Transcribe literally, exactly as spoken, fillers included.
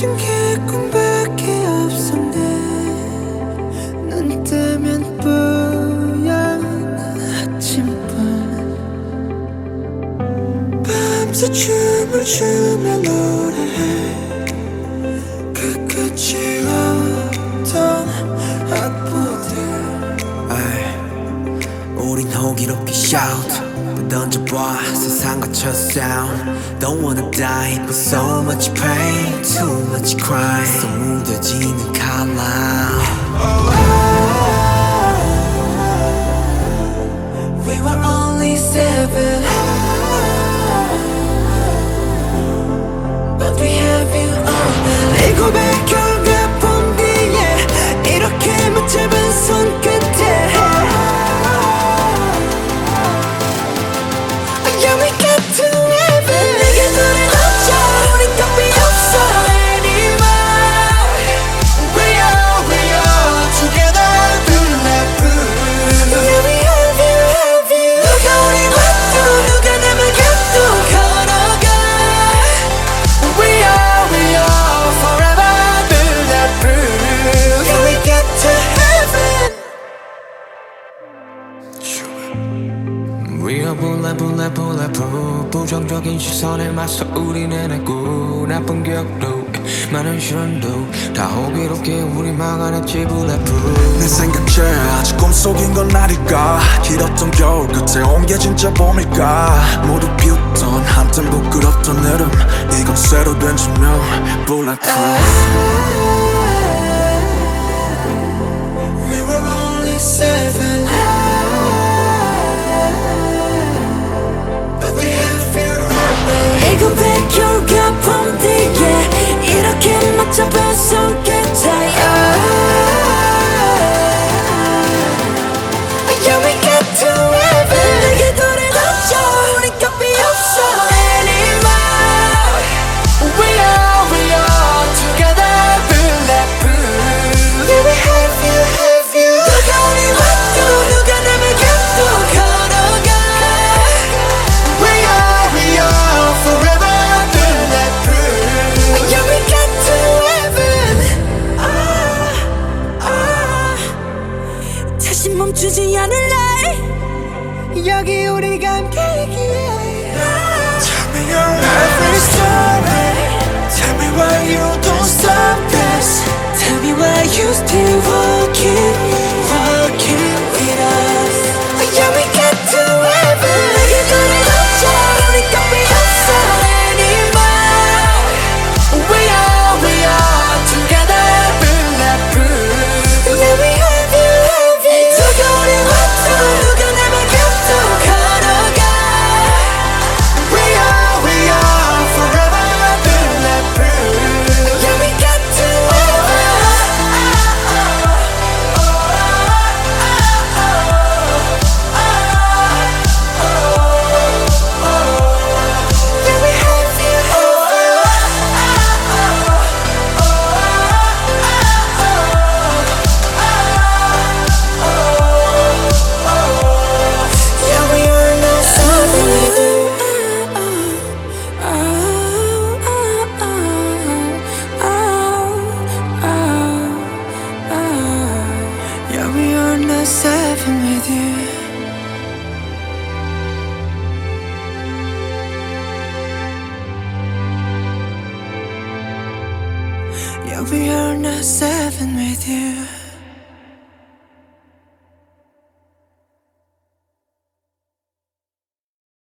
가진 게 꿈밖에 없었네. 눈 뜨면 뿌연 아침뿐. 밤새 춤을 추며 노래해. 끝끝이 없던 악보들. 우린 호기롭게 shout 던져봐 세상 갇혀 sound. Don't wanna die but so much pain, too much crime. 속 무뎌지는 칼날. We were only seven, but we have you all now. 이 고백 결과 본 뒤에 이렇게 못 잡은 손끝에 Yeah, we got to heaven. 내게 눈을 감자 우린 답이 없어 anymore. We are, we are together bulletproof. Yeah, we have you, have you. 누가 우리 와도 누가 남을 가도 걸어가. We are, we are forever bulletproof. Yeah, we got to heaven. We are bullet bullet bulletproof. 부정적인 시선에 맞서 우린 해냈고 나쁜 기억도 많은 시련도 다 호기롭게 우리 막아냈지 bulletproof. 내 생각에 아직 꿈속인 건 아닐까. 길었던 겨울 끝에 온 게 진짜 봄일까. 모두 비웃던 한땐 부끄럽던 여름 이건 새로 된 조명 bulletproof. We were only seven, but we have you always. 이 고백 결과 본 뒤에 이렇게 못 잡은 손끝에 Yeah, we got to heaven. 내게 눈을 감자 우린 답이 없어 anymore. We are, we are together bulletproof. Yeah, we have you, have you. 누가 우리 와도 누가 남을 가도 걸어가. We are, we are forever bulletproof. Yeah, we got to heaven. 아, 아. 다시 멈추지 않을래. 여기 우리가 함께이기에. Tell me your every story. Tell me why you don't stop this. Tell me why you still walking, walking with us. Yeah, we got to heaven. 내게 눈을 감자 우리 답이 없어 anymore. We are, we are together bulletproof. Yeah, we have you, have you. 누가 우리 와도 누가 남을 가도 걸어가. We are, we are forever bulletproof. Yeah, we got to Yeah, we have you. Yeah, we are not seven. Yeah, we are not seven with you. Yeah, we are not seven with you.